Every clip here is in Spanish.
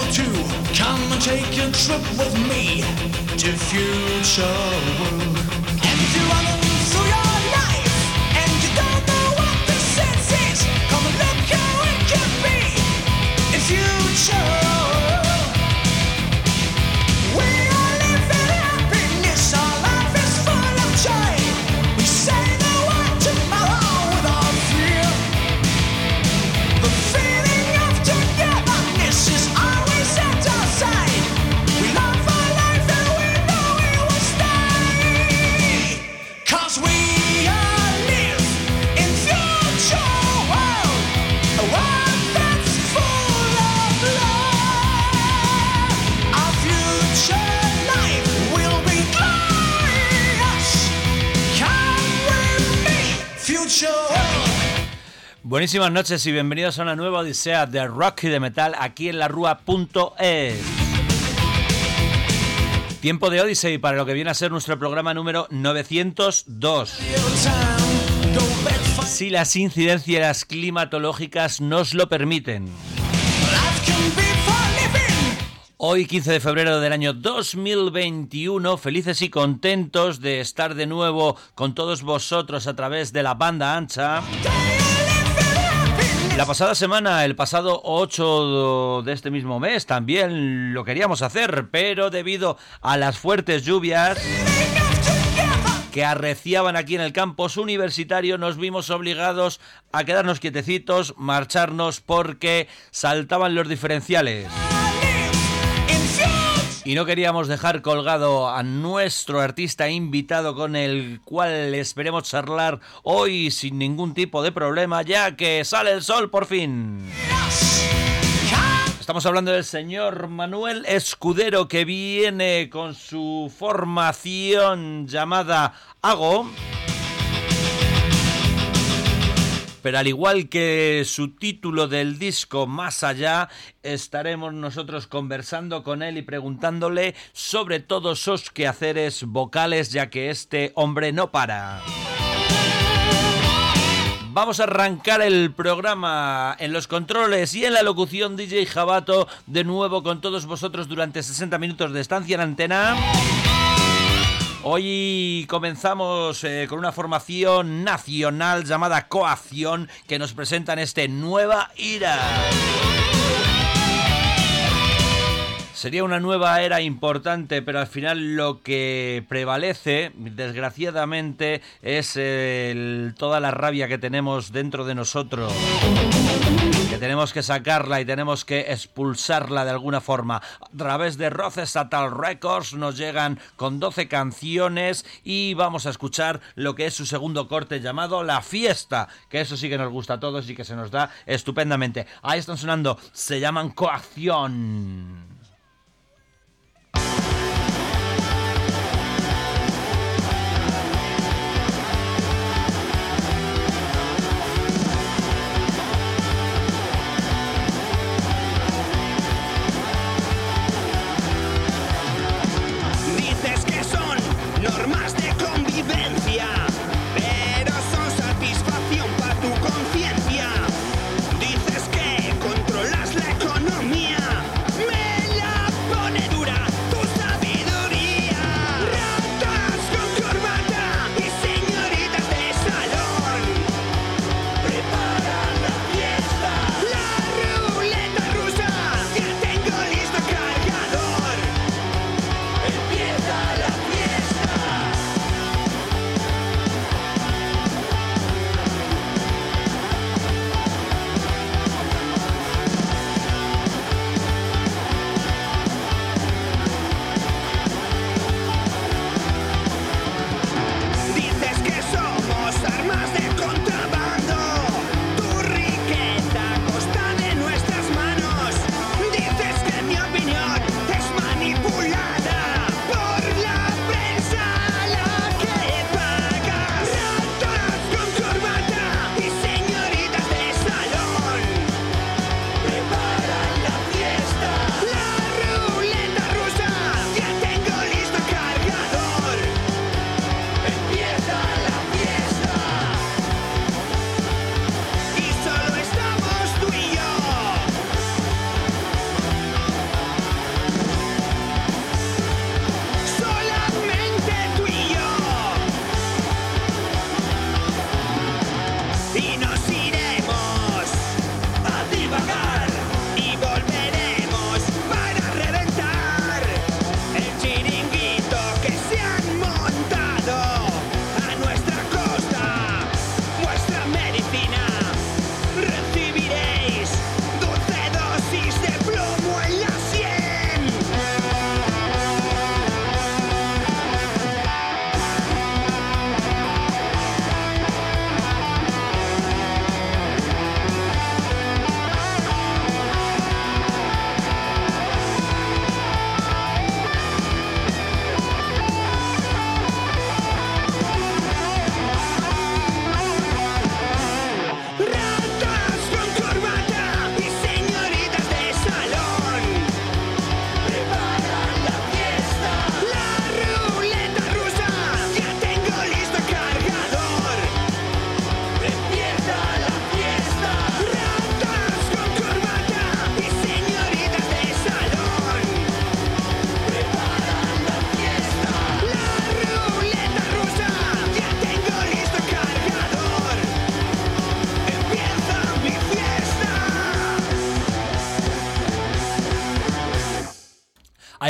to come and take a trip with me to future world. And if you're running through your life and you don't know what the sense is, come and look how it can be in future. Buenísimas noches y bienvenidos a una nueva odisea de rock y de metal aquí en larrua.es. Tiempo de Odyssey para lo que viene a ser nuestro programa número 902. Si las incidencias climatológicas nos lo permiten. Hoy, 15 de febrero del año 2021, felices y contentos de estar de nuevo con todos vosotros a través de la banda ancha. La pasada semana, el pasado 8 de este mismo mes, también lo queríamos hacer, pero debido a las fuertes lluvias que arreciaban aquí en el campus universitario, nos vimos obligados a quedarnos quietecitos, marcharnos porque saltaban los diferenciales. Y no queríamos dejar colgado a nuestro artista invitado con el cual esperemos charlar hoy sin ningún tipo de problema, ya que sale el sol por fin. Estamos hablando del señor Manuel Escudero, que viene con su formación llamada Ago. Pero al igual que su título del disco Más Allá, estaremos nosotros conversando con él y preguntándole sobre todos sus quehaceres vocales, ya que este hombre no para. Vamos a arrancar el programa en los controles y en la locución DJ Jabato, de nuevo con todos vosotros durante 60 minutos de estancia en antena. Hoy comenzamos con una formación nacional llamada Coacción, que nos presentan este Nueva Era. Sería una nueva era importante, pero al final lo que prevalece, desgraciadamente, es toda la rabia que tenemos dentro de nosotros. Que tenemos que sacarla y tenemos que expulsarla de alguna forma. A través de Rocesatal Records nos llegan con 12 canciones y vamos a escuchar lo que es su segundo corte llamado La Fiesta, que eso sí que nos gusta a todos y que se nos da estupendamente. Ahí están sonando, se llaman Coacción. Normas de convivencia, pero son satisfacción para tu conciencia. Dices que controlas la economía, me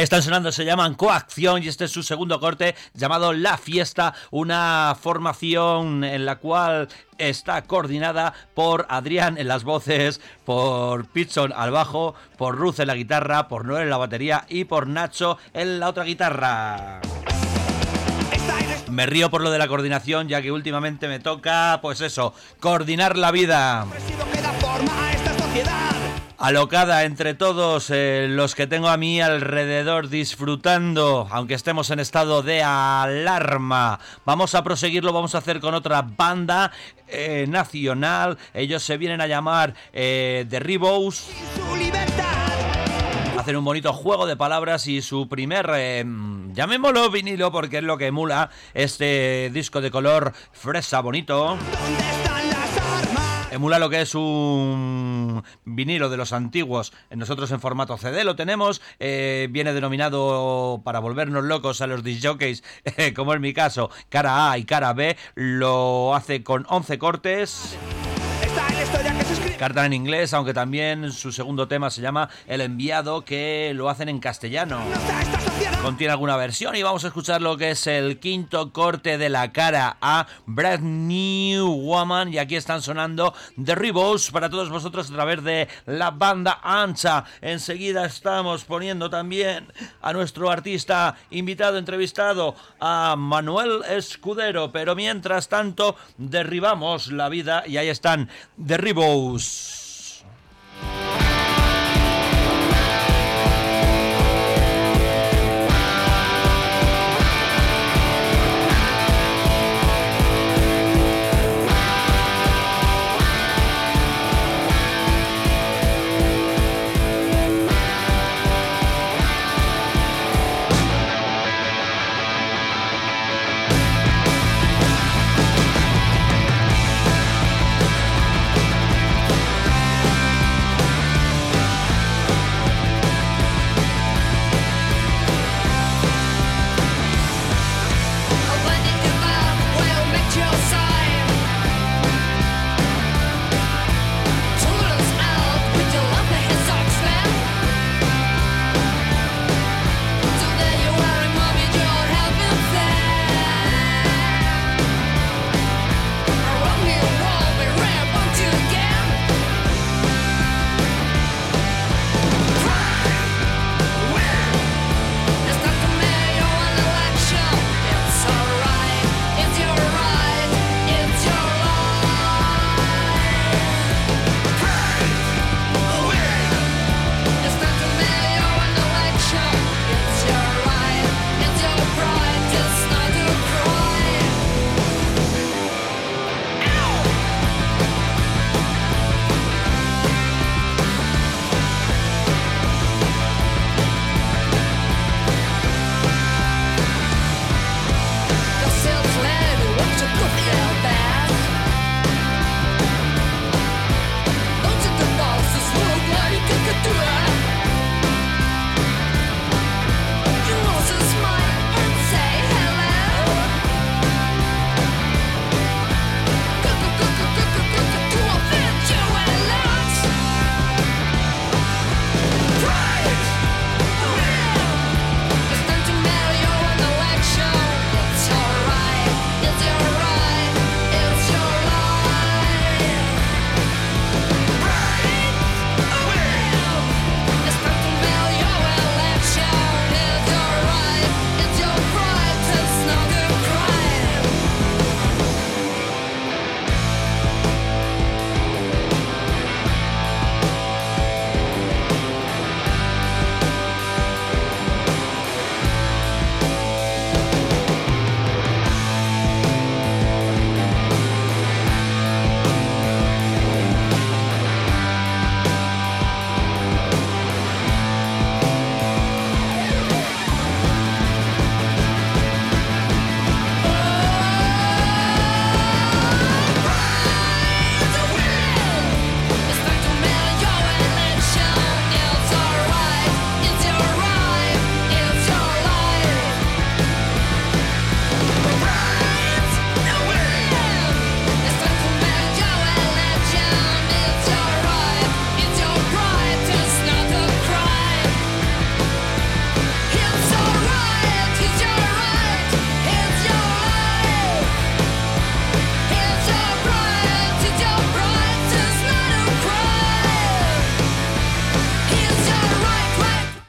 Ahí están sonando, se llaman Coacción y este es su segundo corte llamado La Fiesta, una formación en la cual está coordinada por Adrián en las voces, por Pitson al bajo, por Ruth en la guitarra, por Noel en la batería y por Nacho en la otra guitarra. Me río por lo de la coordinación, ya que últimamente me toca, pues eso, coordinar la vida. Alocada entre todos los que tengo a mi alrededor disfrutando, aunque estemos en estado de alarma. Vamos a proseguirlo, vamos a hacer con otra banda nacional. Ellos se vienen a llamar The Ribos. Hacen un bonito juego de palabras y su primer, llamémoslo vinilo porque es lo que emula este disco de color fresa bonito. Emula lo que es un vinilo de los antiguos. Nosotros en formato CD lo tenemos. Viene denominado, para volvernos locos a los discjockeys, como es mi caso, cara A y cara B. Lo hace con 11 cortes. Carta en inglés, aunque también su segundo tema se llama El Enviado, que lo hacen en castellano. Contiene alguna versión y vamos a escuchar lo que es el quinto corte de la cara A, Brand New Woman, y aquí están sonando The Ribos para todos vosotros a través de la banda ancha. Enseguida estamos poniendo también a nuestro artista invitado, entrevistado, a Manuel Escudero, pero mientras tanto derribamos la vida y ahí están The Ribos.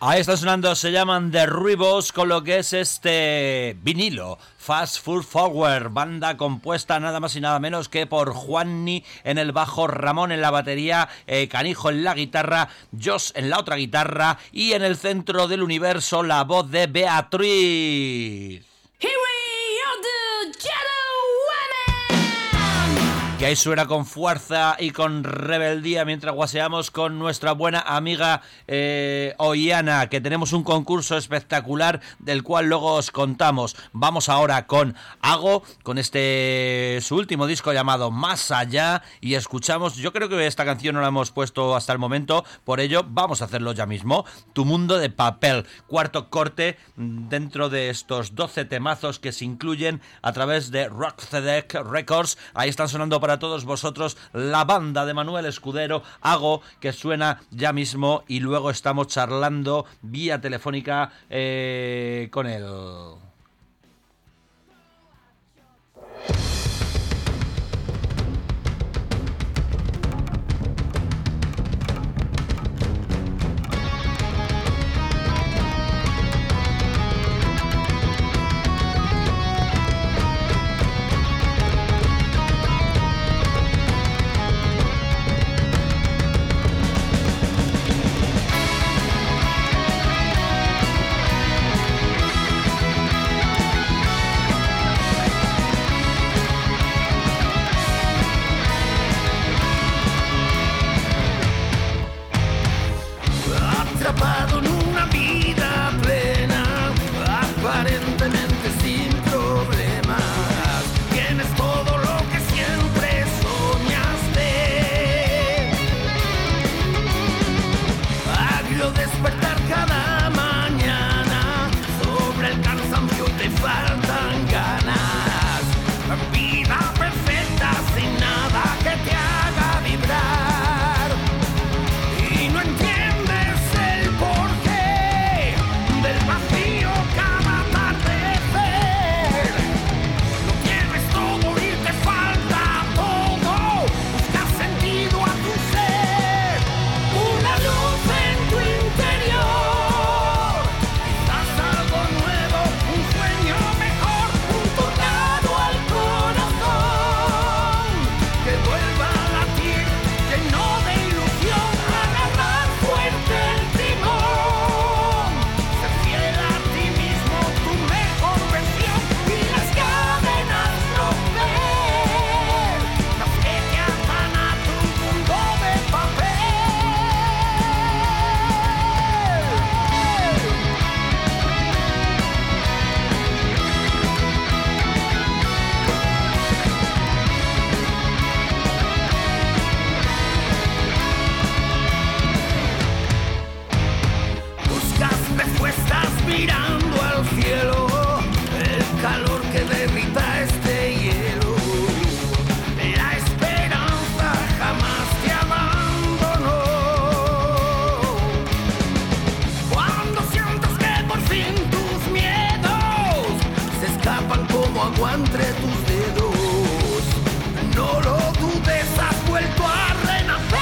Ahí están sonando, se llaman The Rivos con lo que es este vinilo, Fast Food Forward, banda compuesta nada más y nada menos que por Juanni en el bajo, Ramón en la batería, Canijo en la guitarra, Josh en la otra guitarra y en el centro del universo la voz de Beatriz. Here we are, the Jello Women. Que ahí suena con fuerza y con rebeldía mientras guaseamos con nuestra buena amiga Oiana, que tenemos un concurso espectacular del cual luego os contamos. Vamos ahora con Ago, con su último disco llamado Más Allá, y escuchamos, yo creo que esta canción no la hemos puesto hasta el momento, por ello vamos a hacerlo ya mismo, Tu Mundo de Papel, cuarto corte dentro de estos 12 temazos que se incluyen a través de Rockzedek Records. Ahí están sonando para todos vosotros la banda de Manuel Escudero, Ago, que suena ya mismo, y luego estamos charlando vía telefónica con él. Atrapado en una vida plena, aparentemente sin problemas. Tienes todo lo que siempre soñaste. Agrio despertar cada mañana, sobre el cansancio te faltan ganas. Vida perfecta sin nada que te haga vibrar. Y no entiendes el porqué del vacío cada atardecer. Lo tienes todo y te falta todo. Buscas sentido a tu ser, una luz en tu interior. Quizás algo nuevo, un sueño mejor, un tornado al corazón que vuelva a latir, lleno de ilusión, agarrar fuerte el timón, ser fiel a ti mismo, tu mejor versión, y las cadenas romper, las que te atan a tu mundo de papel. Buscas respuestas mirando al cielo, el calor que derrita este hielo. La esperanza jamás te abandonó. Cuando sientes que por fin tus miedos se escapan como agua entre tus dedos, no lo dudes, has vuelto a renacer.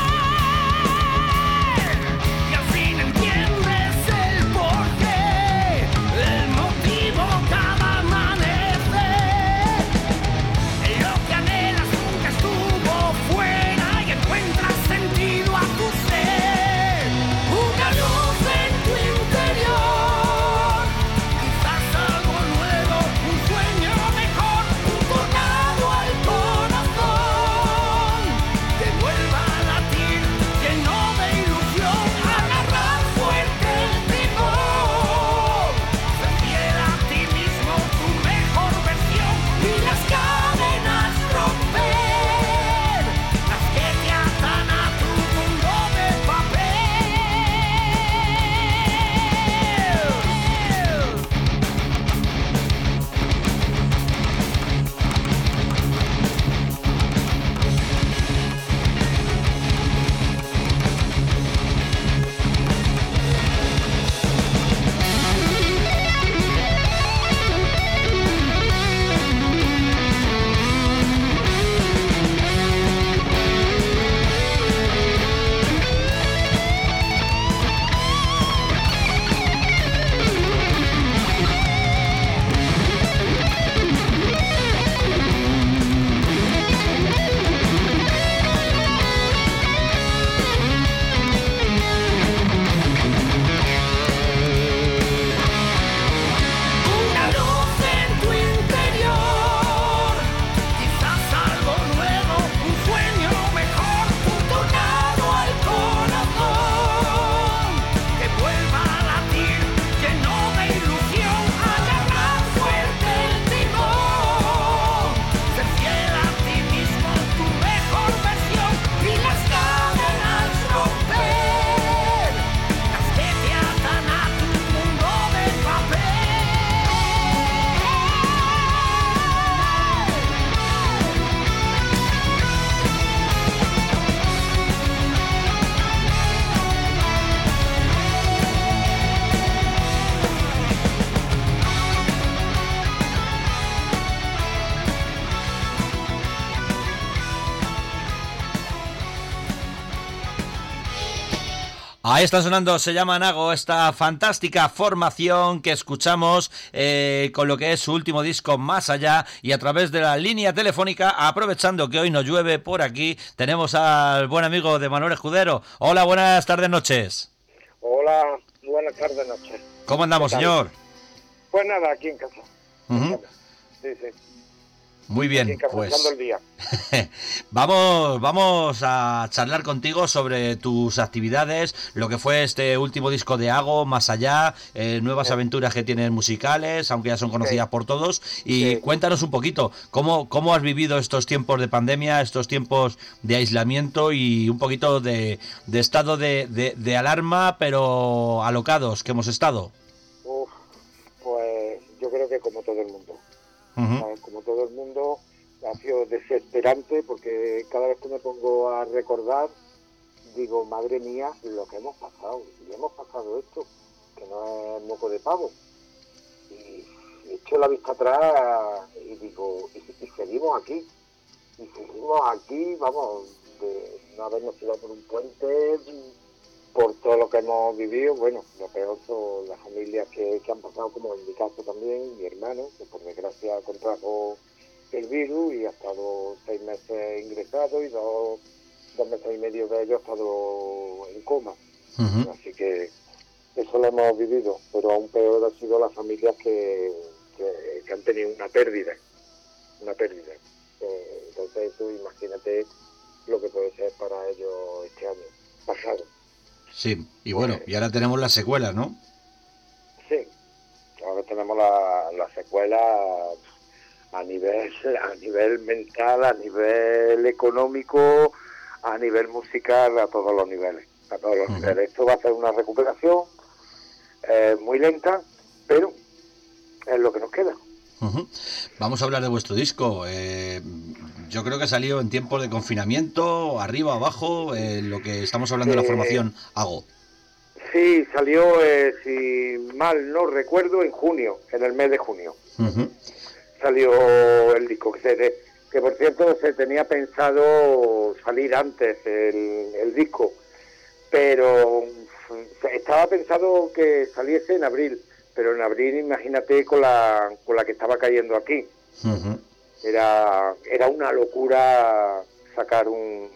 Y al fin entiendes el porqué, el motivo cada amanecer. Lo que anhelas nunca estuvo fuera y encuentras sentido a tu ser. Una luz en tu interior, quizás algo nuevo, un sueño mejor. Ahí está sonando, se llama Nago, esta fantástica formación que escuchamos con lo que es su último disco Más Allá, y a través de la línea telefónica, aprovechando que hoy no llueve por aquí, tenemos al buen amigo de Manuel Escudero. Hola, buenas tardes, noches. Hola, buenas tardes, noches. ¿Cómo andamos, señor? Pues nada, aquí en casa. Uh-huh. Sí. Muy bien, aquí en casa, pues pasando el día. vamos a charlar contigo sobre tus actividades, lo que fue este último disco de Ago, Más Allá, nuevas aventuras que tienen musicales, aunque ya son conocidas por todos, y cuéntanos un poquito, ¿cómo has vivido estos tiempos de pandemia, estos tiempos de aislamiento y un poquito de estado de alarma, pero alocados que hemos estado? Pues yo creo que como todo el mundo. Uh-huh. Como todo el mundo, ha sido desesperante, porque cada vez que me pongo a recordar, digo, madre mía, lo que hemos pasado. Y hemos pasado esto, que no es moco de pavo. Y echo la vista atrás y digo, y seguimos aquí. Y seguimos aquí, vamos, de no habernos tirado por un puente, por todo lo que hemos vivido. Bueno, lo peor son las familias que han pasado, como en mi caso también, mi hermano, que por desgracia contrajo el virus y ha estado 6 meses ingresado, y dos meses y medio de ellos ha estado en coma. Uh-huh. Así que eso lo hemos vivido, pero aún peor han sido las familias que han tenido una pérdida. Entonces tú imagínate lo que puede ser para ellos este año pasado. Sí, y bueno, y ahora tenemos las secuelas, ¿no? Sí, ahora tenemos la secuela a nivel mental, a nivel económico, a nivel musical, a todos los niveles. Niveles. Esto va a ser una recuperación muy lenta, pero es lo que nos queda. Uh-huh. Vamos a hablar de vuestro disco. Yo creo que salió en tiempos de confinamiento, arriba, abajo, lo que estamos hablando de la formación Ago. Sí, salió, si mal no recuerdo, en junio, en el mes de junio. Uh-huh. Salió el disco, que por cierto se tenía pensado salir antes el disco, pero estaba pensado que saliese en abril, pero en abril imagínate con la que estaba cayendo aquí. Uh-huh. Era una locura sacar un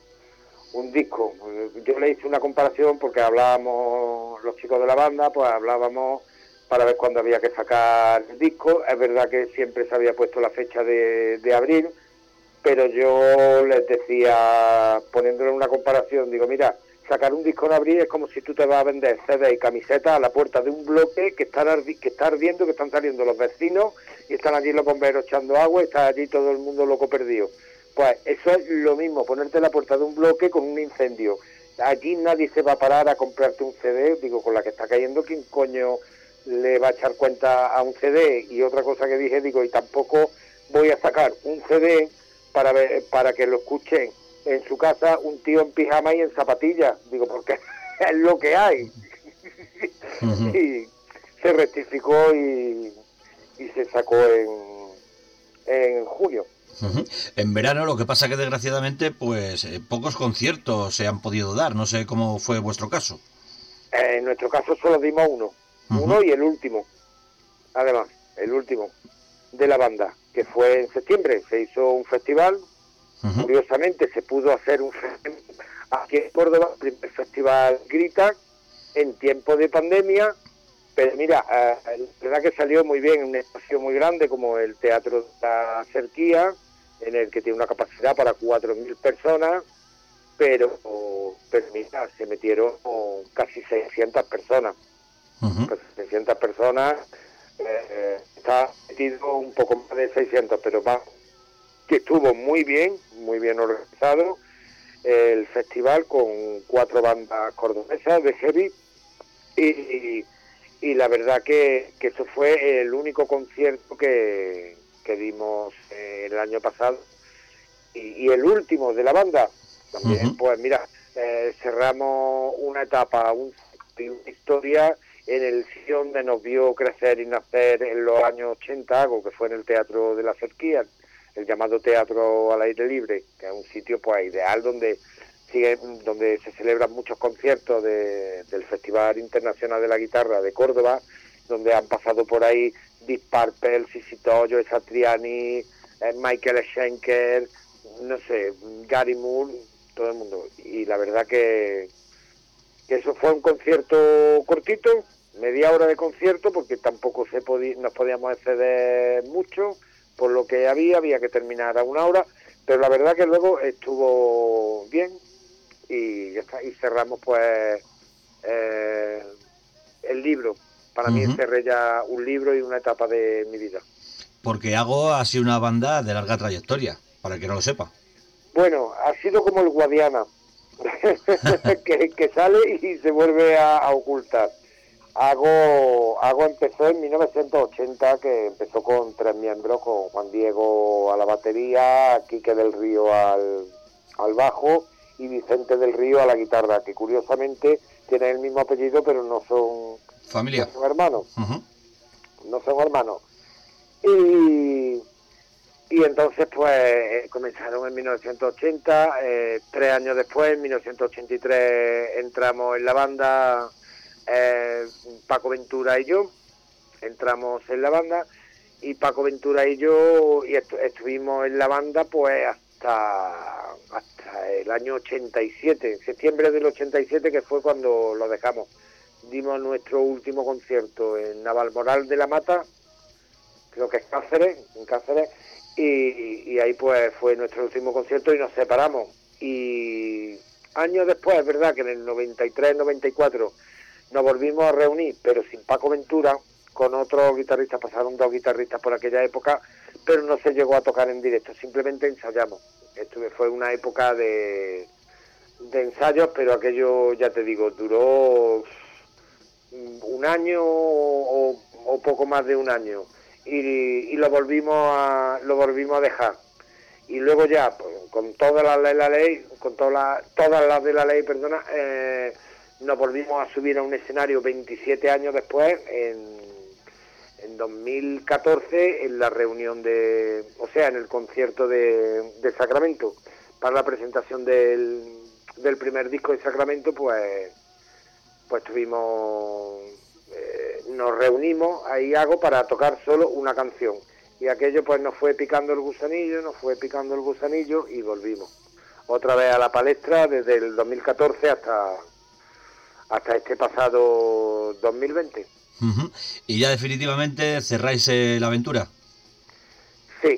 disco. Yo le hice una comparación porque hablábamos, los chicos de la banda, pues hablábamos para ver cuándo había que sacar el disco. Es verdad que siempre se había puesto la fecha de abril, pero yo les decía, poniéndole una comparación, digo, mira, sacar un disco en abril es como si tú te vas a vender CD y camisetas a la puerta de un bloque que está ardiendo, que están saliendo los vecinos y están allí los bomberos echando agua y está allí todo el mundo loco perdido. Pues eso es lo mismo, ponerte en la puerta de un bloque con un incendio. Allí nadie se va a parar a comprarte un CD, digo, con la que está cayendo, ¿quién coño le va a echar cuenta a un CD? Y otra cosa que dije, digo, y tampoco voy a sacar un CD para que lo escuchen en su casa un tío en pijama y en zapatillas, digo, porque es lo que hay. Uh-huh. Y se rectificó y se sacó en junio. Uh-huh. En verano, lo que pasa que desgraciadamente pues pocos conciertos se han podido dar, no sé cómo fue vuestro caso. En nuestro caso solo dimos uno y el último, además, el último de la banda, que fue en septiembre. Se hizo un festival. Uh-huh. Curiosamente se pudo hacer un festival aquí en Córdoba, el primer festival Grita, en tiempo de pandemia, pero mira, la verdad que salió muy bien, un espacio muy grande como el Teatro de la Cerquía, en el que tiene una capacidad para 4.000 personas, pero mira, se metieron casi 600 personas. Uh-huh. Casi 600 personas, está metido un poco más de 600, pero más, que estuvo muy bien organizado el festival con 4 bandas cordobesas de heavy y la verdad que eso fue el único concierto que dimos el año pasado y el último de la banda también. Uh-huh. Pues mira, cerramos una etapa, una historia en el sitio donde nos vio crecer y nacer en los años 80, algo que fue en el Teatro de la Cerquía, el llamado Teatro al Aire Libre, que es un sitio pues ideal donde donde se celebran muchos conciertos del Festival Internacional de la Guitarra de Córdoba, donde han pasado por ahí Deep Purple, Sissi Top, Joe Satriani, Michael Schenker, no sé, Gary Moore, todo el mundo. Y la verdad que eso fue un concierto cortito, media hora de concierto, porque tampoco nos podíamos exceder mucho por lo que había que terminar a una hora, pero la verdad que luego estuvo bien y ya está, y cerramos pues el libro. Para mí cerré ya un libro y una etapa de mi vida. Porque Ago ha sido una banda de larga trayectoria, para el que no lo sepa. Bueno, ha sido como el Guadiana, que sale y se vuelve a ocultar. Ago empezó en 1980, que empezó con 3 miembros, con Juan Diego a la batería, Quique del Río al bajo y Vicente del Río a la guitarra, que curiosamente tienen el mismo apellido, pero no son familia, no son hermanos. No son hermanos. Y entonces pues comenzaron en 1980, 3 años después, en 1983 entramos en la banda, Paco Ventura y yo, entramos en la banda, y Paco Ventura y yo estuvimos en la banda pues hasta el año 87, septiembre del 87, que fue cuando lo dejamos. Dimos nuestro último concierto en Navalmoral de la Mata, creo que es en Cáceres, y ahí pues fue nuestro último concierto y nos separamos. Y años después, es verdad que en el 93, 94 nos volvimos a reunir, pero sin Paco Ventura, con otros guitarristas, pasaron 2 guitarristas por aquella época, pero no se llegó a tocar en directo, simplemente ensayamos. Fue una época de ensayos, pero aquello, ya te digo, duró un año o poco más de un año. Y lo volvimos a dejar, y luego ya pues, con todas las de la ley, perdona, nos volvimos a subir a un escenario 27 años después, en 2014, en la reunión en el concierto de Sacramento, para la presentación del primer disco de Sacramento. Pues nos reunimos ahí para tocar solo una canción, y aquello pues nos fue picando el gusanillo y volvimos otra vez a la palestra desde el 2014 hasta este pasado 2020. ¿Y ya definitivamente cerráis la aventura? Sí,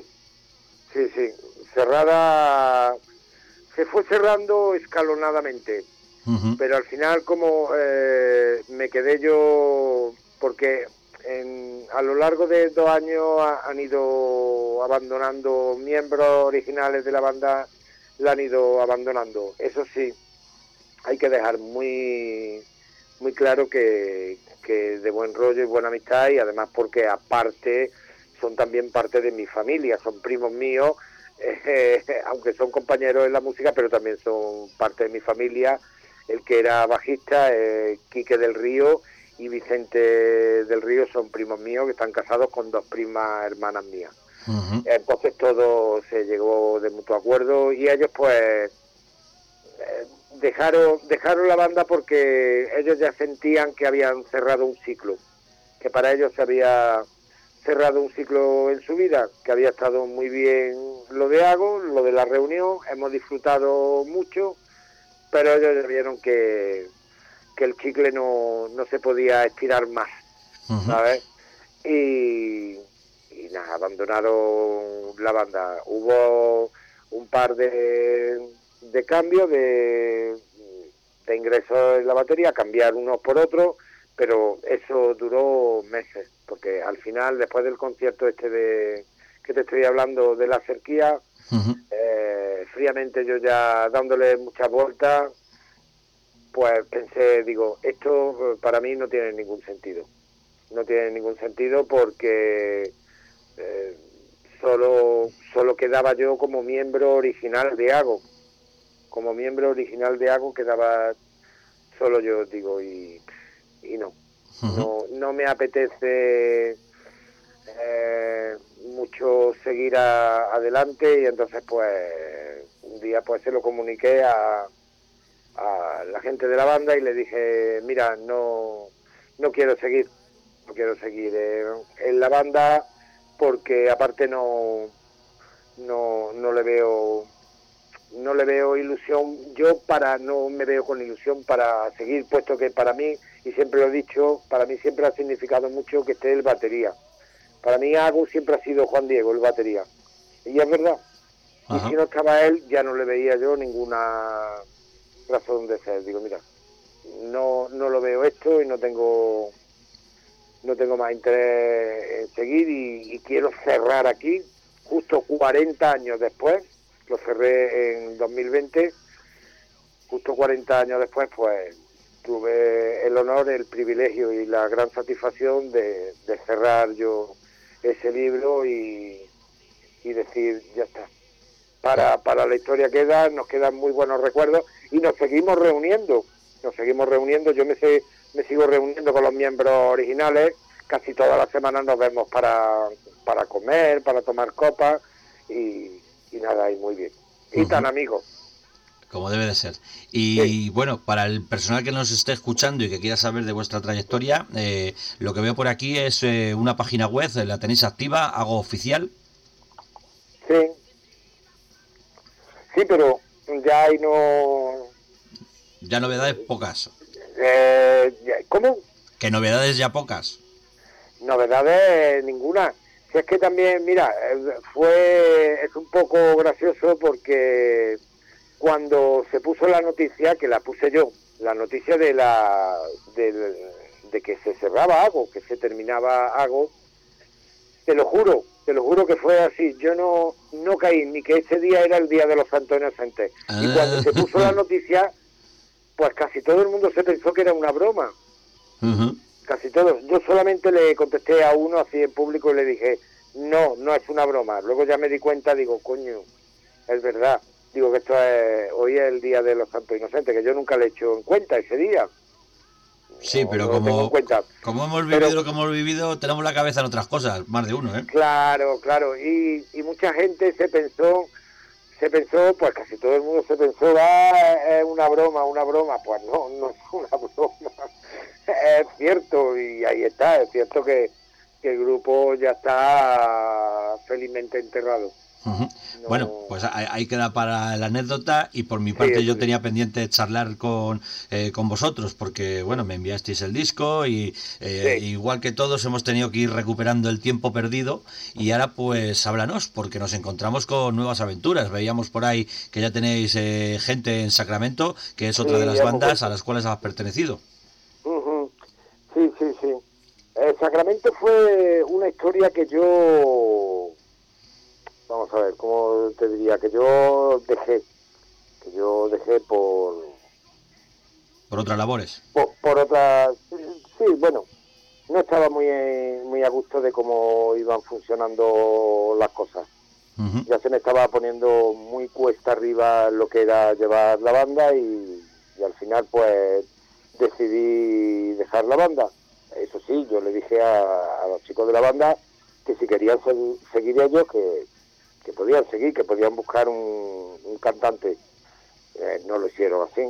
cerrada, se fue cerrando escalonadamente. Pero al final, como me quedé yo, porque a lo largo de 2 años han ido abandonando miembros originales de la banda, la han ido abandonando. Eso sí, hay que dejar muy muy claro que de buen rollo y buena amistad, y además porque aparte son también parte de mi familia, son primos míos, aunque son compañeros en la música, pero también son parte de mi familia. El que era bajista, Quique del Río y Vicente del Río, son primos míos que están casados con 2 primas hermanas mías. Entonces todo se llegó de mutuo acuerdo, y ellos pues dejaron la banda porque ellos ya sentían que habían cerrado un ciclo, que para ellos se había cerrado un ciclo en su vida, que había estado muy bien lo de Ago, lo de la reunión, hemos disfrutado mucho, pero ellos ya vieron que el chicle no se podía estirar más, ¿sabes? Y nada, abandonaron la banda. Hubo un par de cambios de ingresos en la batería, cambiar unos por otros, pero eso duró meses, porque al final, después del concierto que te estoy hablando de la Cerquía, fríamente yo ya dándole muchas vueltas, pues pensé, digo, esto para mí no tiene ningún sentido. No tiene ningún sentido porque solo quedaba yo como miembro original de Ago. Como miembro original de Ago quedaba solo yo, digo, y no. No me apetece mucho seguir adelante, y entonces pues un día pues se lo comuniqué a a la gente de la banda y le dije, mira, no quiero seguir, en la banda porque aparte no le veo ilusión, no me veo con ilusión para seguir, puesto que para mí, y siempre lo he dicho, para mí siempre ha significado mucho que esté el batería. Para mí Agu siempre ha sido Juan Diego, el batería. Y es verdad. Ajá. Y si no estaba él, ya no le veía yo ninguna razón de ser. Digo, mira, no lo veo esto y no tengo más interés en seguir y quiero cerrar aquí, justo 40 años después, lo cerré en 2020, justo 40 años después, pues tuve el honor, el privilegio y la gran satisfacción de cerrar yo ese libro y decir, ya está. Para la historia nos quedan muy buenos recuerdos y nos seguimos reuniendo, yo me sigo reuniendo con los miembros originales, casi todas las semanas nos vemos para comer, para tomar copas y nada, y muy bien. Y tan amigos. Como debe de ser. Y bueno, para el personal que nos esté escuchando y que quiera saber de vuestra trayectoria, lo que veo por aquí es una página web, la tenéis activa, Ago Oficial. Sí, pero ya hay Ya novedades pocas. ¿Cómo? Que novedades ya pocas. Novedades ninguna. Si es que también, mira, es un poco gracioso porque cuando se puso la noticia, que la puse yo, la noticia de que se cerraba Ago, que se terminaba Ago, te lo juro que fue así. Yo no caí ni que ese día era el día de los Santos Inocentes. Y cuando se puso la noticia, pues casi todo el mundo se pensó que era una broma. Casi todos. Yo solamente le contesté a uno así en público y le dije, no es una broma. Luego ya me di cuenta, digo, coño, es verdad. Digo que hoy es el día de los Santos Inocentes, que yo nunca le he hecho en cuenta ese día. Sí, pero como hemos vivido lo que hemos vivido, tenemos la cabeza en otras cosas, más de uno, ¿eh? Claro. Y mucha gente se pensó, pues casi todo el mundo se pensó, es una broma. Pues no es una broma. Es cierto, y ahí está, es cierto que el grupo ya está felizmente enterrado. Bueno, pues ahí queda para la anécdota y por mi parte yo tenía pendiente charlar con vosotros porque, bueno, me enviasteis el disco y igual que todos hemos tenido que ir recuperando el tiempo perdido y ahora pues háblanos porque nos encontramos con nuevas aventuras. Veíamos por ahí que ya tenéis gente en Sacramento, que es otra de las bandas a las cuales has pertenecido. Sí. Sacramento fue una historia que yo... Vamos a ver, ¿cómo te diría? Que yo dejé por otras labores. Por otras... Sí, bueno, no estaba muy a gusto de cómo iban funcionando las cosas. Ya se me estaba poniendo muy cuesta arriba lo que era llevar la banda y al final pues decidí dejar la banda. Eso sí, yo le dije a los chicos de la banda que si querían seguir ellos, que podían seguir, que podían buscar un cantante. No lo hicieron así.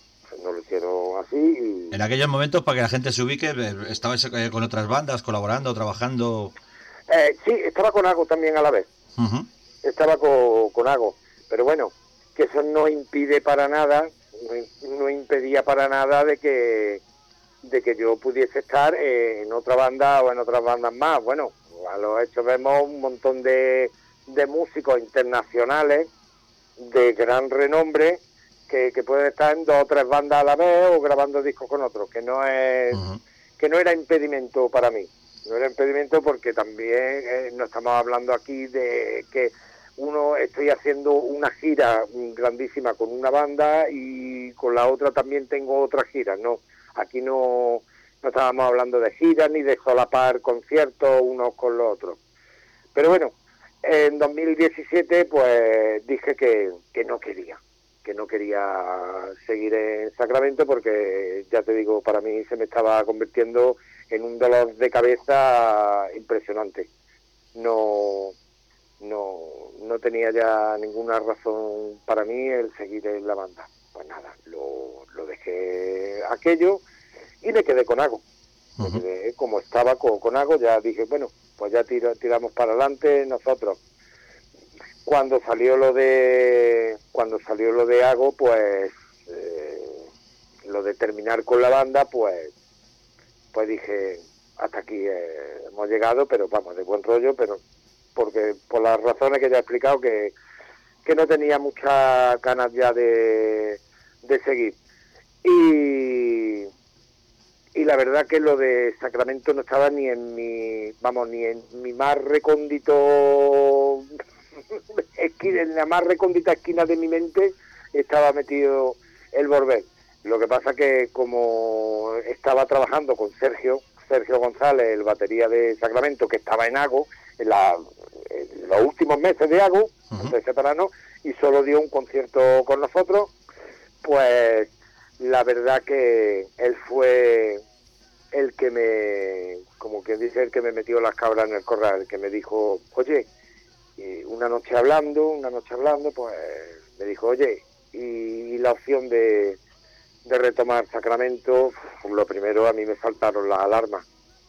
Y... En aquellos momentos, para que la gente se ubique, ¿estabais con otras bandas, colaborando, trabajando? Sí, estaba con Ago también a la vez. Estaba con Ago. Pero bueno, que eso no impide para nada, no impedía para nada de que yo pudiese estar en otra banda o en otras bandas más. Bueno, a los hechos vemos un montón de músicos internacionales de gran renombre que pueden estar en 2 o 3 bandas a la vez o grabando discos con otros, que no era impedimento para mí. No era impedimento porque también no estamos hablando aquí de que estoy haciendo una gira grandísima con una banda y con la otra también tengo otra gira. No, aquí no estábamos hablando de giras ni de solapar conciertos unos con los otros. Pero bueno, en 2017 pues dije que no quería seguir en Sacramento porque, ya te digo, para mí se me estaba convirtiendo en un dolor de cabeza impresionante. No tenía ya ninguna razón para mí el seguir en la banda. pues nada, lo dejé aquello y me quedé con Ago. Me quedé como estaba con Ago, ya dije, bueno, pues ya tiramos para adelante nosotros. Cuando salió lo de Ago, pues lo de terminar con la banda, pues dije, hasta aquí hemos llegado, pero vamos, de buen rollo, pero porque por las razones que ya he explicado, que no tenía muchas ganas ya de seguir. Y la verdad que lo de Sacramento no estaba ni en mi más recóndito en la más recóndita esquina de mi mente estaba metido el Volver. Lo que pasa que como estaba trabajando con Sergio González, el batería de Sacramento, que estaba en Ago, en los últimos meses de Ago, antes de separarnos, y solo dio un concierto con nosotros, pues la verdad que él fue el que el que me metió las cabras en el corral, el que me dijo, oye, y una noche hablando, pues me dijo, oye, y la opción de retomar Sacramento, lo primero a mí me saltaron las alarmas.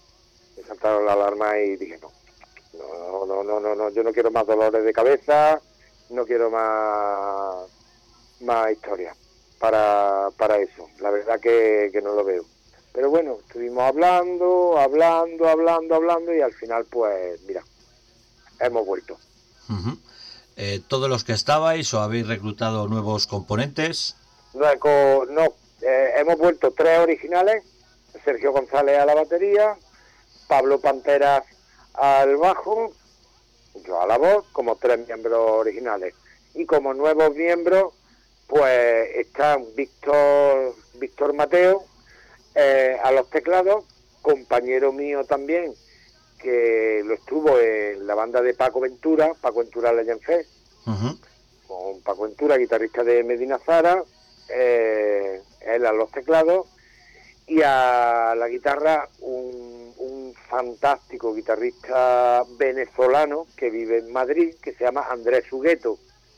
Y dije, no, yo no quiero más dolores de cabeza, no quiero más historias para eso. La verdad que no lo veo. Pero bueno, estuvimos hablando y al final, pues mira, hemos vuelto. ¿Todos los que estabais o habéis reclutado nuevos componentes? No, hemos vuelto 3 originales, Sergio González a la batería, Pablo Panteras al bajo, yo a la voz, como 3 miembros originales. Y como nuevos miembros, pues están Víctor Mateo a los teclados, compañero mío también, que lo estuvo en la banda de Paco Ventura Legend Fest, con Paco Ventura, guitarrista de Medina Zara, él a los teclados, y a la guitarra un fantástico guitarrista venezolano que vive en Madrid, que se llama Andrés Hugueto,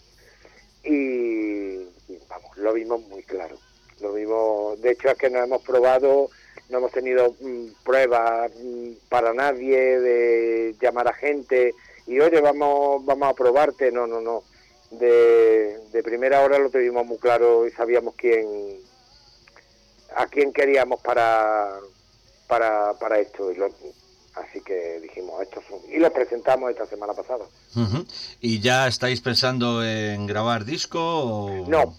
y vamos, lo vimos muy claro. De hecho es que no hemos tenido pruebas para nadie de llamar a gente y oye, vamos a probarte, no. De primera hora lo tuvimos muy claro y sabíamos a quién queríamos para esto, así que dijimos, estos son, y los presentamos esta semana pasada. ¿Y ya estáis pensando en grabar disco o...? No.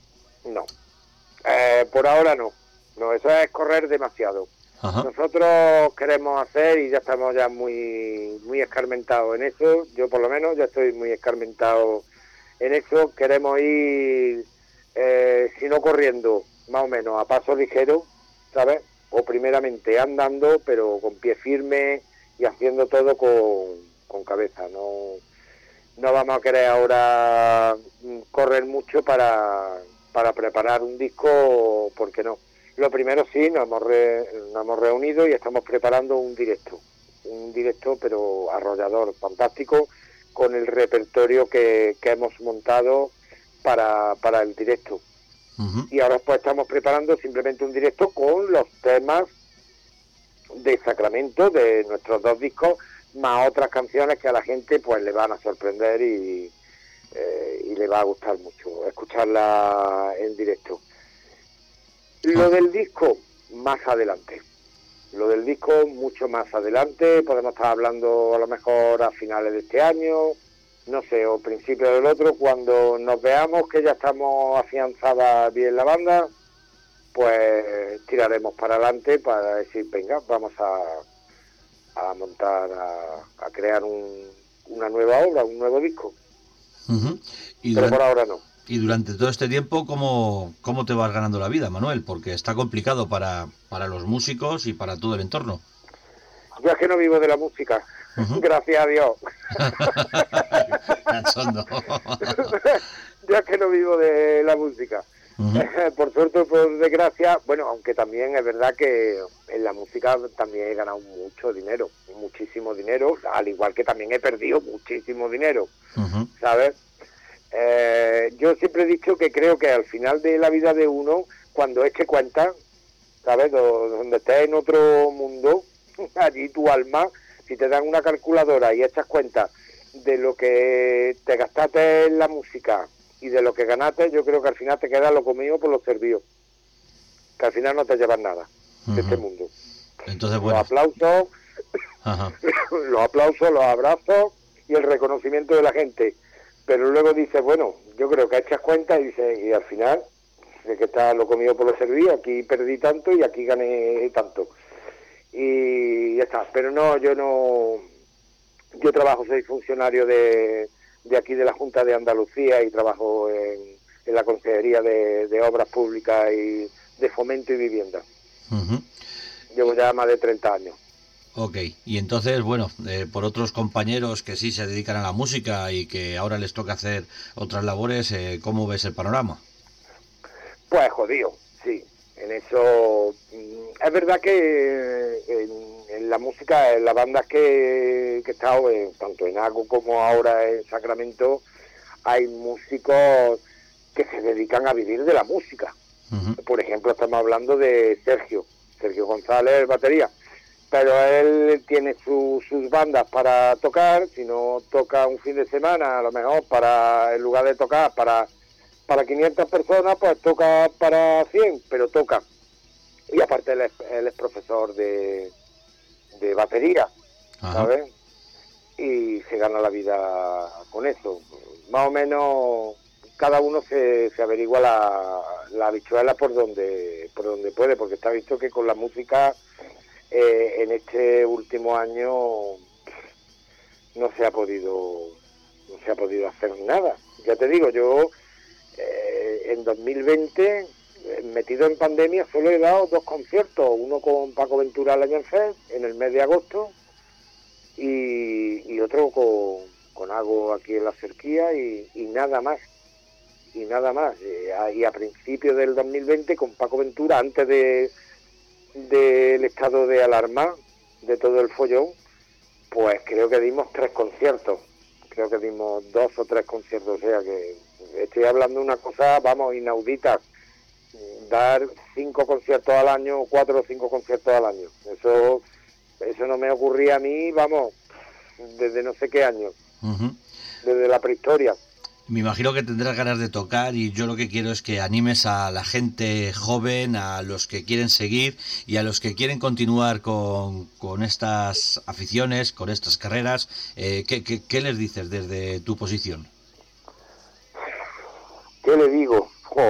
Por ahora no, eso es correr demasiado. Nosotros queremos hacer, y ya estamos ya muy escarmentados en eso, yo por lo menos ya estoy muy escarmentado en eso, queremos ir, si no corriendo, más o menos a paso ligero, ¿sabes? O primeramente andando, pero con pie firme y haciendo todo con cabeza, no vamos a querer ahora correr mucho para preparar un disco, porque no. Lo primero sí, nos hemos reunido y estamos preparando un directo pero arrollador, fantástico, con el repertorio que hemos montado para el directo. Y ahora pues estamos preparando simplemente un directo con los temas de Sacramento, de nuestros 2 discos, más otras canciones que a la gente pues le van a sorprender y le va a gustar mucho escucharla en directo. Lo del disco, más adelante. Mucho más adelante. Podemos estar hablando a lo mejor a finales de este año, no sé, o principios del otro, cuando nos veamos que ya estamos afianzadas bien la banda, pues tiraremos para adelante para decir, venga, vamos a montar, a crear una nueva obra, un nuevo disco. Pero por ahora no. Y durante todo este tiempo, ¿cómo te vas ganando la vida, Manuel? Porque está complicado para los músicos y para todo el entorno. Yo es que no vivo de la música, gracias a Dios. Yo es que no vivo de la música. Por suerte o por desgracia, bueno, aunque también es verdad que en la música también he ganado mucho dinero, muchísimo dinero, al igual que también he perdido muchísimo dinero, ¿sabes? Yo siempre he dicho que creo que al final de la vida de uno, cuando eche cuenta, ¿sabes? Donde estés en otro mundo, allí tu alma, si te dan una calculadora y echas cuenta de lo que te gastaste en la música y de lo que ganaste, yo creo que al final te queda lo comido por lo servido. Que al final no te llevas nada de este mundo. Entonces, bueno. Los aplausos, Ajá. los abrazos y el reconocimiento de la gente. Pero luego dices, bueno, yo creo que echas cuenta y dices, y al final, de que está lo comido por lo servido, aquí perdí tanto y aquí gané tanto. Y ya está. Pero no, yo trabajo, soy funcionario de aquí de la Junta de Andalucía y trabajo en la Consejería de Obras Públicas y de Fomento y Vivienda. Ujú. Llevo ya más de 30 años. Ok, y entonces, bueno, por otros compañeros que sí se dedican a la música y que ahora les toca hacer otras labores, ¿cómo ves el panorama? Pues jodido, sí. En eso, es verdad que en la música, en las bandas que he estado, tanto en Ago como ahora en Sacramento, hay músicos que se dedican a vivir de la música. Ujú. Por ejemplo, estamos hablando de Sergio González, batería. Pero él tiene sus bandas para tocar, si no toca un fin de semana, a lo mejor en lugar de tocar para 500 personas, pues toca para 100, pero toca. Y aparte él es profesor de batería, Ajá. ¿sabes? Y se gana la vida con eso. Más o menos cada uno se averigua la habichuela por donde puede, porque está visto que con la música en este último año no se ha podido hacer nada. Ya te digo, yo en 2020, metido en pandemia, solo he dado 2 conciertos, uno con Paco Ventura al Añanfest en el mes de agosto y otro con Ago aquí en la Cerquía y nada más. Y a principios del 2020 con Paco Ventura, antes del estado de alarma, de todo el follón, pues creo que dimos 3 conciertos, creo que dimos 2 o 3 conciertos, o sea que estoy hablando de una cosa, vamos, inaudita, dar 5 conciertos al año, 4 o 5 conciertos al año, eso no me ocurría a mí, vamos, desde no sé qué año, Ujú. desde la prehistoria. Me imagino que tendrás ganas de tocar y yo lo que quiero es que animes a la gente joven, a los que quieren seguir y a los que quieren continuar con estas aficiones, con estas carreras. ¿Qué les dices desde tu posición? ¿Qué le digo?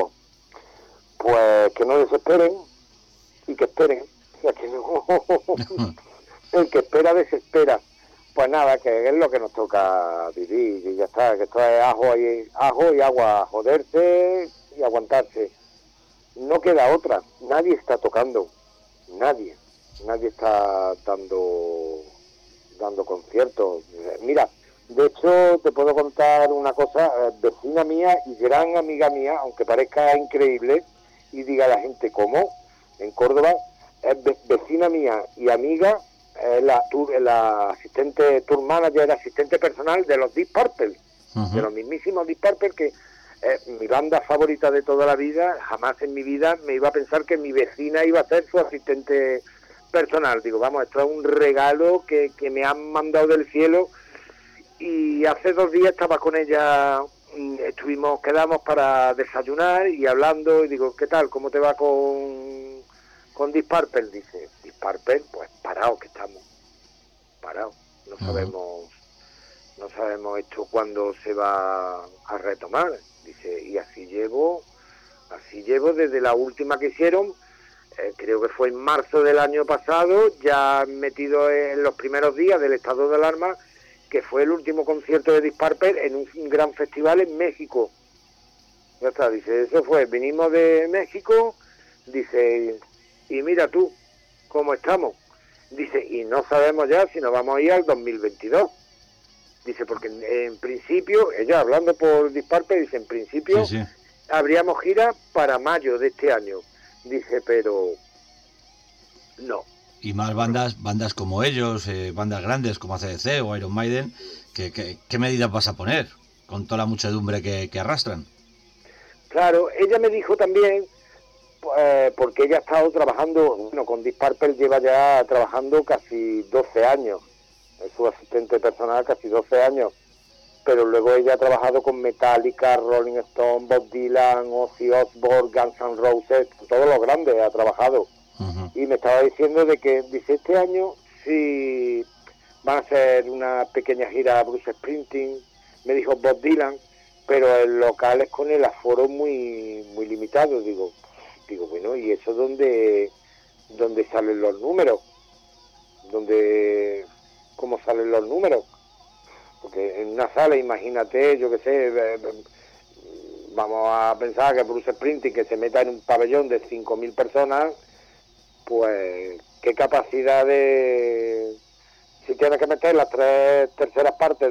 Pues que no desesperen y que esperen. O sea, que no. El que espera desespera. Pues nada, que es lo que nos toca vivir y ya está, que esto es ajo y agua, joderse y aguantarse. No queda otra, nadie está tocando, nadie está dando conciertos. Mira, de hecho te puedo contar una cosa, vecina mía y gran amiga mía, aunque parezca increíble y diga la gente cómo, en Córdoba, es vecina mía y amiga, la asistente tour manager, asistente personal de los Deep Purple, Ujú. de los mismísimos Deep Purple, que mi banda favorita de toda la vida. Jamás en mi vida me iba a pensar que mi vecina iba a ser su asistente personal. Digo, vamos, esto es un regalo que me han mandado del cielo. Y hace 2 días estaba con ella, quedamos para desayunar y hablando, y digo, ¿qué tal? ¿Cómo te va con Deep Purple? Dice, Deep Purple, pues parados que estamos, parados, no sabemos esto cuándo se va a retomar. Dice, y así llevo desde la última que hicieron, creo que fue en marzo del año pasado, ya metido en los primeros días del estado de alarma, que fue el último concierto de Deep Purple en un gran festival en México. Ya está, dice, eso fue, vinimos de México, dice, y mira tú cómo estamos. Dice, y no sabemos ya si nos vamos a ir al 2022. Dice, porque en principio, ella hablando por Deep Purple, dice, en principio Sí, sí. habríamos gira para mayo de este año. Dice, pero no. Y más bandas como ellos, bandas grandes como AC/DC o Iron Maiden, ¿qué medidas vas a poner con toda la muchedumbre que arrastran. Claro, ella me dijo también, porque ella ha estado trabajando, bueno, con Deep Purple lleva ya trabajando casi 12 años, es su asistente personal casi 12 años, pero luego ella ha trabajado con Metallica, Rolling Stone, Bob Dylan, Ozzy Osbourne, Guns N' Roses, todos los grandes ha trabajado. Ujú. Y me estaba diciendo de que, dice, este año sí van a hacer una pequeña gira a Bruce Springsteen, me dijo Bob Dylan, pero el local es con el aforo muy muy limitado. Digo, bueno, ¿y eso dónde salen los números? ¿Cómo salen los números? Porque en una sala, imagínate, yo qué sé, vamos a pensar que Bruce Springsteen, que se meta en un pabellón de 5.000 personas, pues qué capacidad de... Si tienes que meter las 3/3 partes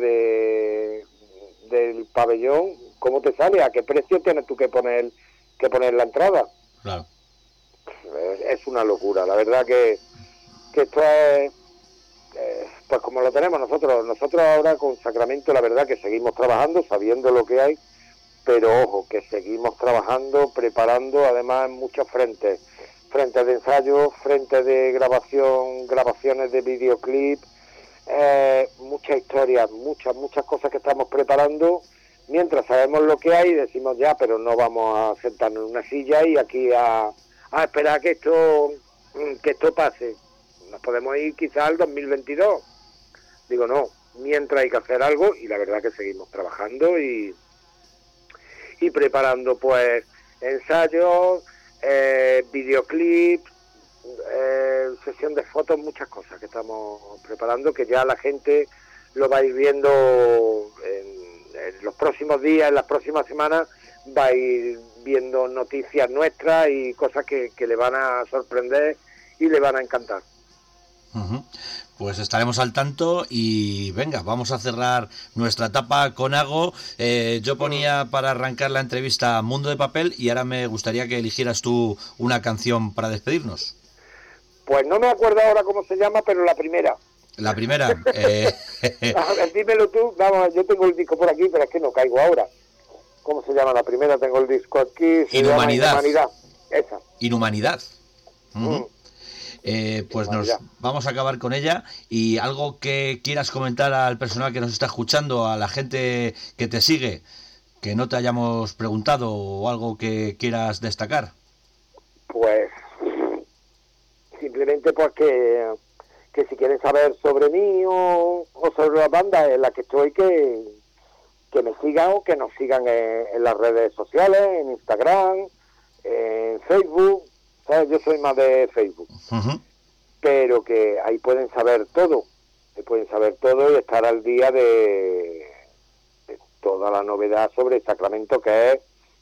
del pabellón, ¿cómo te sale? ¿A qué precio tienes tú que poner la entrada? Claro. Es una locura, la verdad que esto es pues como lo tenemos nosotros ahora con Sacramento, la verdad que seguimos trabajando sabiendo lo que hay, pero ojo, que seguimos trabajando, preparando además en muchos frentes de ensayo, frentes de grabaciones de videoclip, muchas historias, muchas cosas que estamos preparando, mientras sabemos lo que hay, decimos ya, pero no vamos a sentarnos en una silla y aquí a esperar que esto pase. Nos podemos ir quizás al 2022. Digo, no, mientras hay que hacer algo, y la verdad que seguimos trabajando y preparando pues ensayos, videoclips, sesión de fotos, muchas cosas que estamos preparando, que ya la gente lo va a ir viendo en los próximos días, en las próximas semanas, va a ir viendo noticias nuestras y cosas que le van a sorprender y le van a encantar. Ujú. Pues estaremos al tanto y venga, vamos a cerrar nuestra etapa con Ago. Yo ponía para arrancar la entrevista Mundo de Papel y ahora me gustaría que eligieras tú una canción para despedirnos. Pues no me acuerdo ahora cómo se llama, pero la primera. La primera, A ver, dímelo tú. Vamos, yo tengo el disco por aquí, pero es que no caigo ahora. ¿Cómo se llama la primera? Tengo el disco aquí. Se llama Inhumanidad. Esa. Inhumanidad. Ujú. Pues nos Inhumanidad. vamos a acabar con ella. Y algo que quieras comentar al personal que nos está escuchando, a la gente que te sigue, que no te hayamos preguntado, o algo que quieras destacar. Pues simplemente pues que si quieren saber sobre mí o sobre la banda en la que estoy, que me sigan o que nos sigan en las redes sociales, en Instagram, en Facebook. ¿Sabes? Yo soy más de Facebook. Ujú. Pero que ahí pueden saber todo y estar al día de toda la novedad sobre Sacramento, que es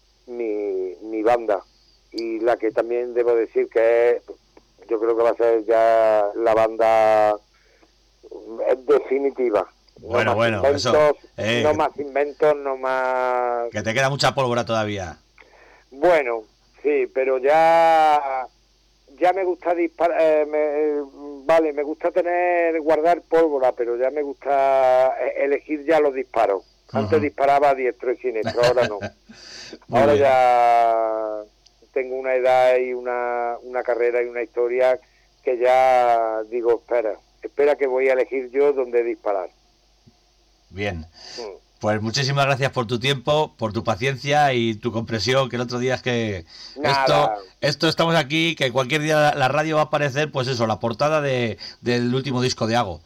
mi banda, y la que también debo decir que es, yo creo que va a ser ya la banda definitiva. Bueno, eso. No más inventos, no más... Que te queda mucha pólvora todavía. Bueno, sí, pero ya me gusta disparar, me gusta guardar pólvora, pero ya me gusta elegir ya los disparos. Antes Ujú. disparaba a diestro y siniestro, ahora no. Muy Ahora bien. ya tengo una edad y una carrera y una historia que ya digo, espera que voy a elegir yo dónde disparar. Bien. Mm. Pues muchísimas gracias por tu tiempo, por tu paciencia y tu comprensión, que el otro día es que Nada. esto estamos aquí, que cualquier día la radio va a aparecer, pues eso, la portada del último disco de Ago.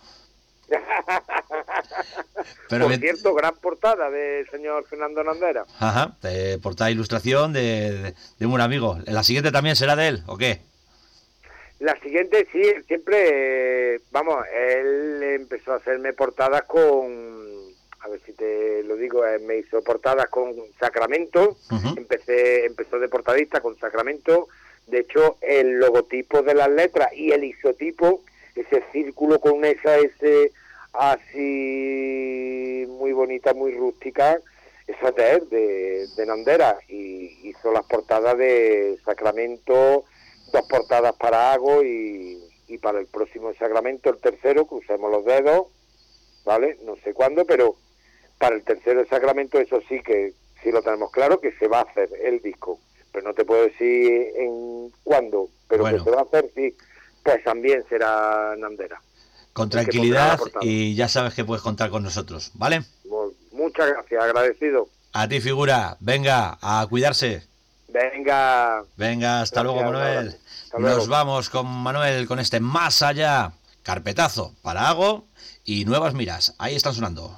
Pero Por cierto, gran portada del señor Fernando Nandera. Ajá, portada de ilustración de un buen amigo. ¿La siguiente también será de él o qué? La siguiente, sí, siempre, él empezó a hacerme portadas a ver si te lo digo, me hizo portadas con Sacramento. Ujú. Empezó de portadista con Sacramento. De hecho, el logotipo de las letras y el isotipo, ese círculo con una S así muy bonita, muy rústica, eso es de él, de Nandera, y hizo las portadas de Sacramento, 2 portadas para Ago y para el próximo Sacramento, el tercero, crucemos los dedos, ¿vale? No sé cuándo, pero para el tercer sacramento, eso sí que sí lo tenemos claro, que se va a hacer el disco, pero no te puedo decir en cuándo, pero Bueno. que se va a hacer, sí, pues también será en Andera. Con Y que pondrá tranquilidad, la portada. y ya sabes que puedes contar con nosotros, ¿vale? Muchas gracias, agradecido. A ti, figura. Venga, a cuidarse. Venga. Venga, hasta Gracias, luego, Manuel. hasta luego. Nos vamos con Manuel con este Más Allá. Carpetazo para Ago y Nuevas Miras. Ahí están sonando.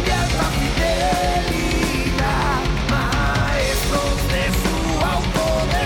Maestros de su autodescripción.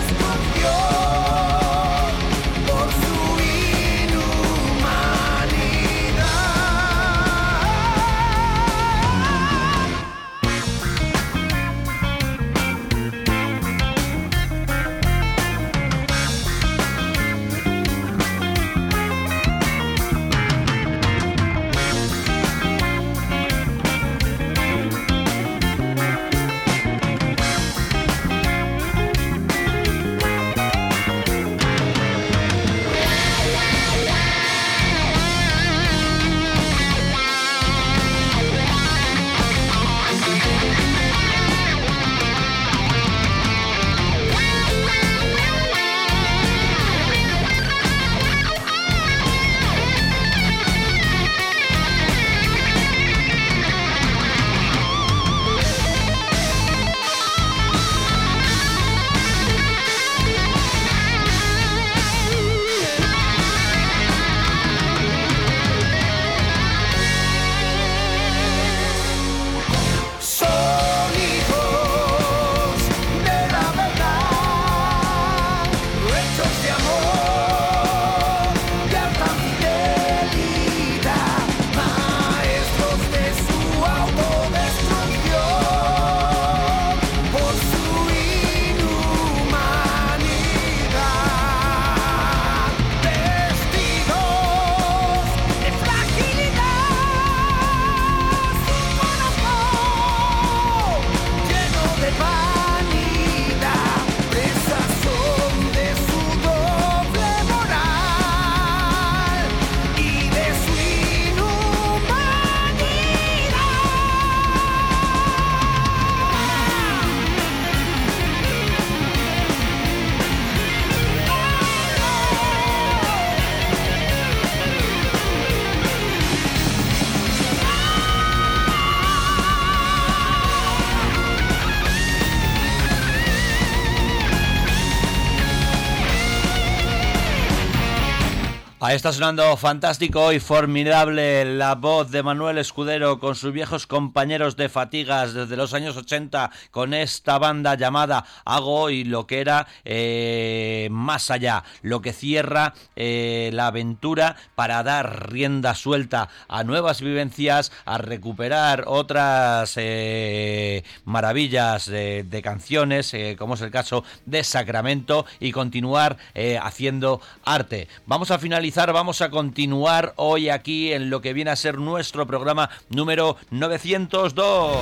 Ahí está sonando fantástico y formidable la voz de Manuel Escudero con sus viejos compañeros de Fatigas desde los años 80 con esta banda llamada Hago y lo que era Más Allá, lo que cierra la aventura para dar rienda suelta a nuevas vivencias, a recuperar otras maravillas de canciones, como es el caso de Sacramento, y continuar haciendo arte. Vamos a finalizar. Vamos a continuar hoy aquí en lo que viene a ser nuestro programa número 902.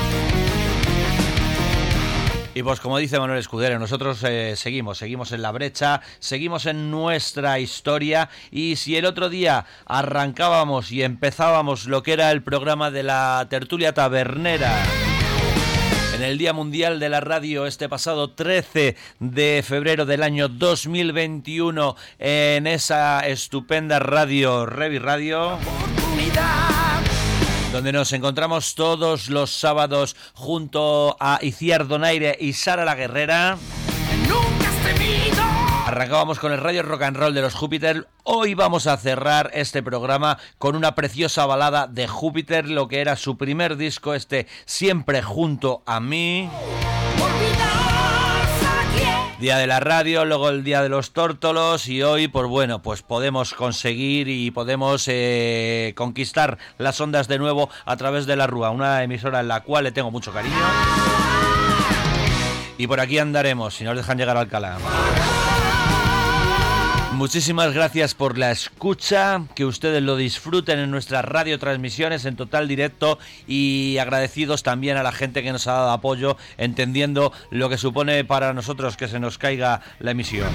Y pues como dice Manuel Escudero, nosotros seguimos en la brecha, seguimos en nuestra historia, y si el otro día arrancábamos y empezábamos lo que era el programa de la tertulia tabernera en el Día Mundial de la Radio, este pasado 13 de febrero del año 2021, en esa estupenda radio, Revi Radio, donde nos encontramos todos los sábados junto a Iciar Donaire y Sara la Guerrera. Arrancábamos con el Radio Rock and Roll de los Júpiter. Hoy vamos a cerrar este programa con una preciosa balada de Júpiter, lo que era su primer disco, Siempre Junto a Mí. Día de la radio, luego el Día de los Tórtolos, y hoy, pues bueno, pues podemos conseguir y podemos conquistar las ondas de nuevo a través de La Rúa, una emisora en la cual le tengo mucho cariño. Y por aquí andaremos, si nos dejan llegar a Alcalá. Muchísimas gracias por la escucha, que ustedes lo disfruten en nuestras radiotransmisiones en total directo, y agradecidos también a la gente que nos ha dado apoyo, entendiendo lo que supone para nosotros que se nos caiga la emisión.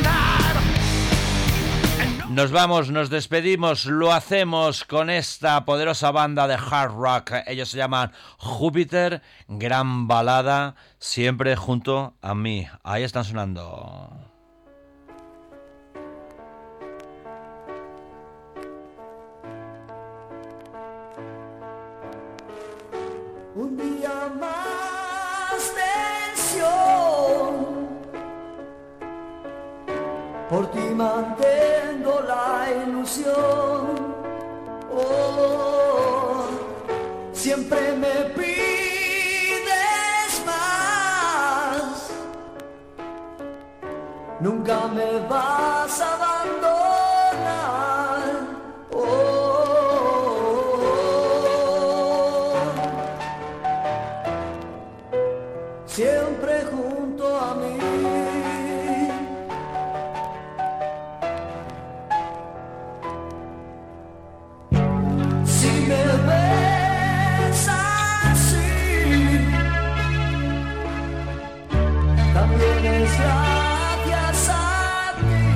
Nos vamos, nos despedimos, lo hacemos con esta poderosa banda de hard rock. Ellos se llaman Júpiter, gran balada, Siempre Junto a Mí. Ahí están sonando. Un día más tensión, por ti mantengo la ilusión. Oh, siempre me pides más, nunca me vas a abandonar. Oh, siempre junto a mí. Si me ves así, también es gracias a ti.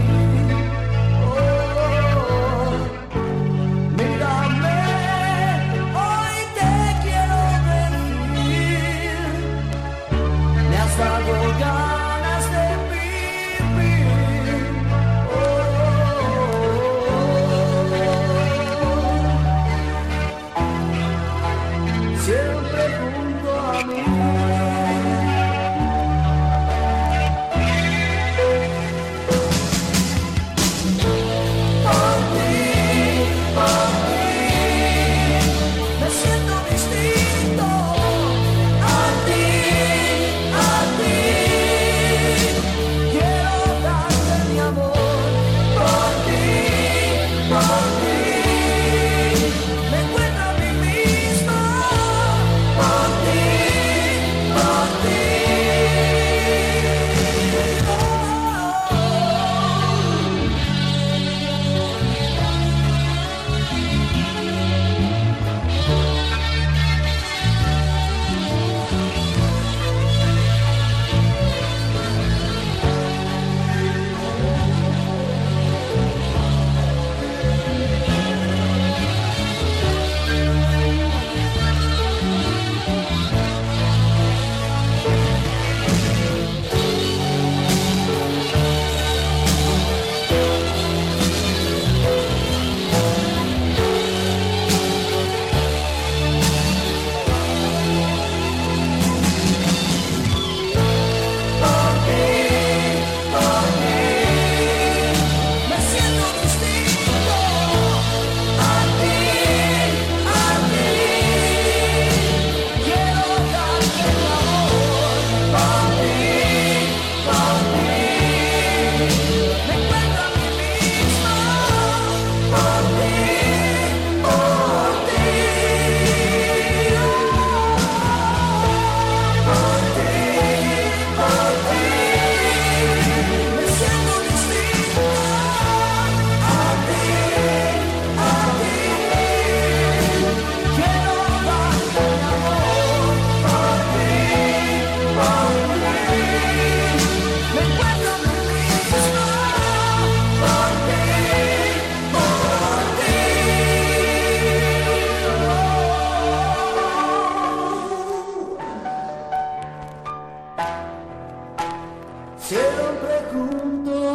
Oh, mírame, hoy te quiero decir, me has dado ganas Siempre juntos.